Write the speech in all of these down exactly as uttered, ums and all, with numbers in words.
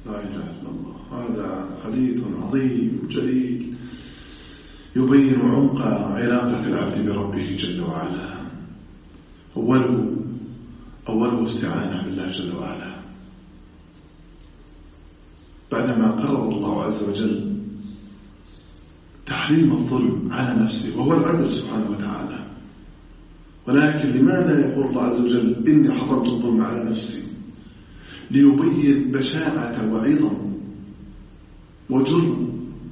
لا إله إلا الله. هذا حديث عظيم جليل يبين عمق علاقة العبد بربه جل وعلا. أوله أوله استعانة بالله جل وعلا، بعدما قرر الله عز وجل تحريم الظلم على نفسه وهو العدل سبحانه وتعالى. ولكن لماذا يقول الله عز وجل إني حرمت الظلم على نفسي؟ ليبين بشاعة وعظم وجرم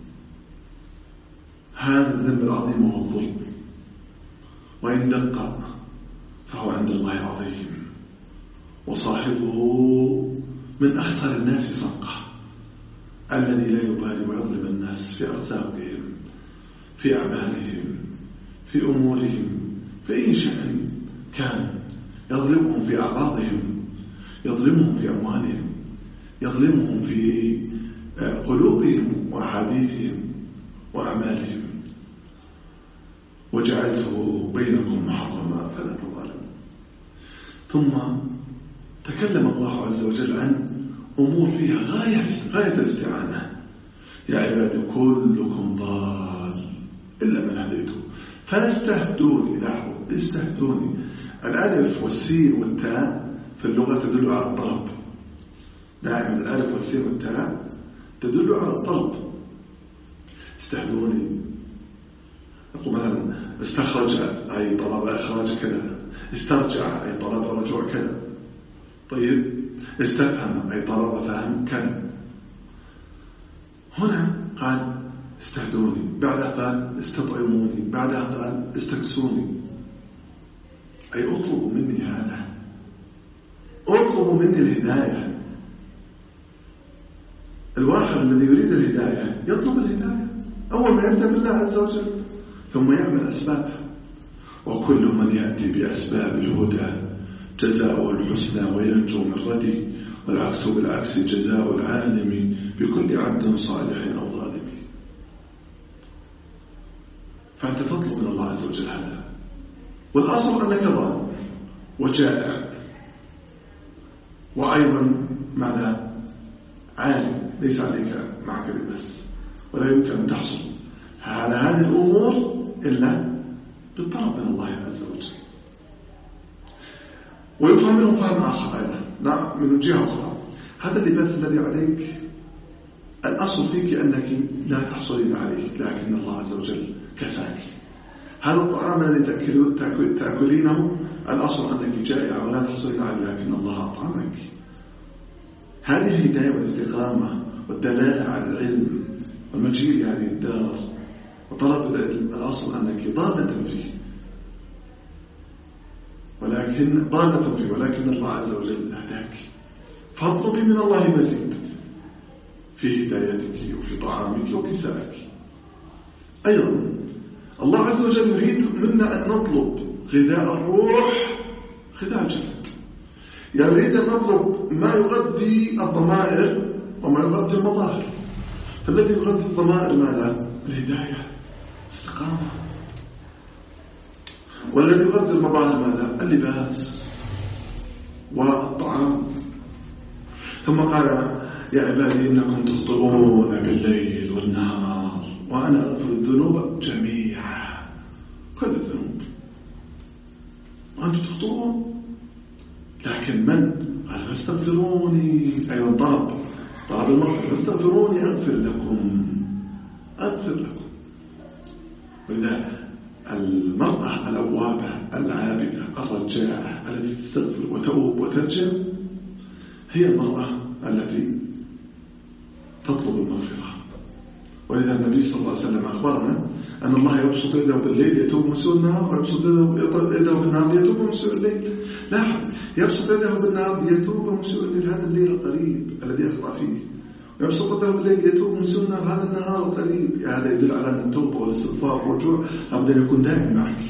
هذا الذنب العظيم وهو الظلم، وإن دق فهو عند الله عظيم، وصاحبه من أخطر الناس سرقة، الذي لا يبالي ويظلم الناس في أرزاقهم، في أعمالهم، في أمورهم، في أي شأن كان، يظلمهم في أعراضهم، يظلمهم في أموالهم، يظلمهم في قلوبهم وأحاديثهم وأعمالهم. وجعلته بينكم محرما فلا تظالموا. ثم تكلم الله عز وجل عن أمور فيها غاية غاية الاستعانة. يا عبادي كلكم ضال إلا من هديته فاستهدوني. لاحظوا استهدوني. الألف والسين والتاء في اللغة تدل على الطلب. دائما الألف والسين والتاء تدل على الطلب. استهدوني. نقول مثلا استخرج أي طلب إخراج كذا، استرجع أي طلب رجوع كذا. طيب استفهم أي طلب فهم كذا. هنا قال استهدوني، بعدها قال استطعموني، بعدها قال استكسوني، أي اطلبوا مني هذا، اطلبوا مني الهداية. الواحد الذي يريد الهداية يطلب الهداية أول ما يبدأ بالله عز وجل، ثم يعمل أسبابه. وكل من يأتي بأسباب الهدى جزاؤه الحسنى وينجو من ردي، والعكس بالعكس جزاء العالم بكل عبد صالح أو ظالم. فأنت تطلب من الله عز وجل هذا، والأصل أنك ظالم وجائع، وأيضا ماذا عالم ليس عليك معك بس، ولا يمكن أن تحصل على هذه الأمور إلا بالطلب من الله عز وجل. ويفهم منه فهم آخر أيضا، نعم من جهة أخرى، هذا اللباس الذي عليك الأصل فيك أنك لا تحصلين عليه، لكن الله عز وجل كساك. هذا الطعام الذي تأكلينه الأصل أنك جائعة ولا تحصلين عليه، لكن الله أطعمك. هذه الهداية والاستقامة والدلالة على العلم والمجيء لهذه الدار وطلب العلم، الأصل أنك ضالة فيه، ولكن ضالة فيه ولكن الله عز وجل هداك. فاطلبي من الله مزيد في هدايتك وفي طعامك وكسائك. أيضا الله عز وجل يريد منا أن نطلب غذاء الروح غذاء الجسد، يعني يريد أن نطلب ما يغذي الضمائر وما يغذي المظاهر. فالذي يغذي الضمائر ماذا؟ الهداية استقامة. والذي يغذي المظاهر ماذا؟ اللباس والطعام. ثم قال يا عبادي إنكم تخطئون بالليل والنهار وأنا أغفر الذنوب جميعا. كل الذنوب وأنتم تخطئون، لكن من؟ قال فاستغفروني. أيضا طلب طلب المغفرة، فاستغفروني أغفر لكم أغفر لكم. وإذا المرأة الأوابة العابدة الرجاعة التي تستغفر وتؤوب وترجع هي المرأة التي تطلب المغفرة. ولذا النبي صلى الله عليه وسلم أخبرنا أن الله يبسط يده بالليل يتوب من سوء النهار، ويبسط يده بالنهار يتوب من سوء الليل. لاحظ، يبسط يده بالنهار يتوب من سوء الليل، هذا الليل القريب الذي يخطأ فيه، ويبسط يده بالليل يتوب من سوء النهار، هذا النهار القريب. هذا يدل على أن التوبة والاستغفار والرجوع لابد أن يكون دائما معك.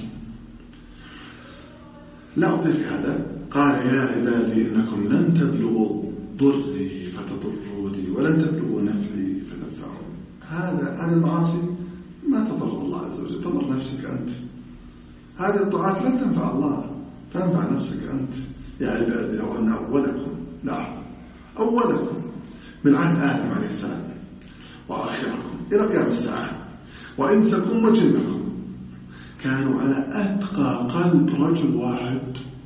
لا أضيف هذا. قال يا عبادي إنكم لن تبلغوا ضري فتضروني ولن تبلغوا نفعي فتنفعوني. هذا عن المعاصي ما تضر الله عز وجل، تضر نفسك أنت. هذه الطاعات لن تنفع الله، تنفع نفسك أنت. يا عبادي لو أن أولكم لاحظ أولكم من عهد آدم عليه السلام وآخركم إلى قيام الساعة وإنسكم وجنكم كانوا على أتقى قلب رجل واحد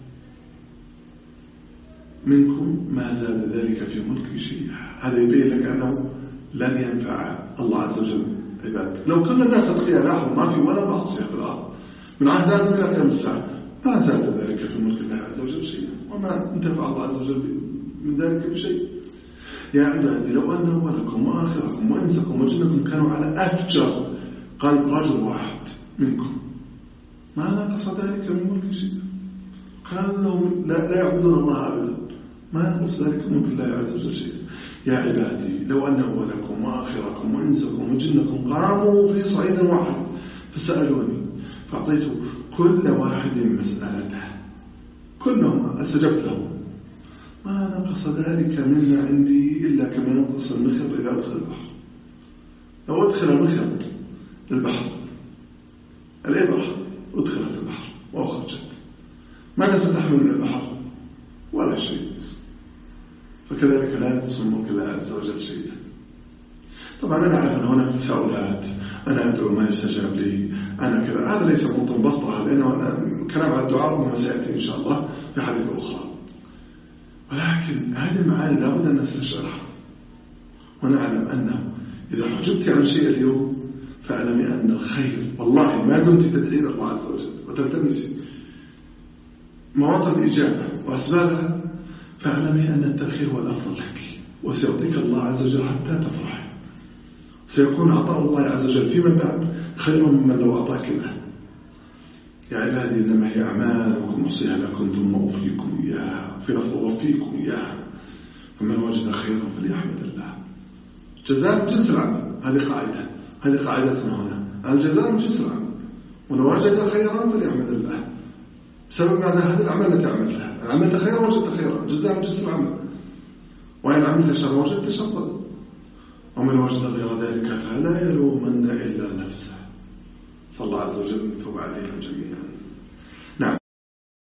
منكم ما زاد ذلك في ملك شيئا. هذا يبين لك أنه لن ينفع الله عز وجل عباده. لو كل الناس أتقياء لاحظوا ما في ولا معصية في الأرض من عهد آدم إلى قيام الساعة ما زاد ذلك في ملك الله عز وجل شيئا وما انتفع الله عز وجل من ذلك بشيء. يا عبادي لو أن أولكم وآخركم وإنسكم وجنكم كانوا على أفجر قلب رجل واحد منكم ما نقص ذلك من ملك شيء. كانوا لا, لا يعبدون الله أبدا ما نقص ذلك من ملك الله عز وجل شيء. يا عبادي لو أن أولكم وآخركم وإنسكم وجنكم قاموا في صعيد واحد فسألوني فأعطيت كل واحد مسألته كلهم استجبت لهم ما نقص ذلك مما عندي إلا كما ينقص المخيط إذا أدخل البحر. لو أدخل المخيط للبحر الإبرة أدخلت البحر وأخرجت ماذا ستحمل من البحر ولا شيء. فكذلك لا ينقص الملك الله عز وجل شيئا. طبعا أنا أعرف أن هناك تساؤلات أنا أدعو ما يستجاب لي أنا كذا هذا ليس موضوع بسطة لأنه كلام على الدعاء وما سيأتي إن شاء الله في حديث أخرى. ولكن هذه المعاني لابد أن نستشعرها ونعلم أنه إذا حجبت عن شيء اليوم فاعلمي أن الخير والله ما كنت تدعين الله عز وجل وتلتمسي مواطن الإجابة وأسبابها فاعلمي أن التأخير هو الأفضل لك وسيعطيك الله عز وجل حتى تفرح. سيكون عطاء الله عز وجل فيما بعد خير مما لو أعطاك له. يا عبادي إنما هي أعمالكم أحصيها لكم ثم أوفيكم إياها في لفظ أوفيكم إياها فمن وجد خيرا فليحمد الله. جزاء جنس العمل هذه قاعدة هذه قاعدتنا هنا الجزاء من جنس العمل ولو وجد خيرا فليحمد الله بسبب ماذا هذه الأعمال التي عملتها. عملت خيرا وجدت خيرا جزاء من جنس العمل وإن عملت شر وجدت شرا ومن وجد غير ذلك فلا يلومن إلا نفسه. فالله عز وجل يتوب عليهم جميعا.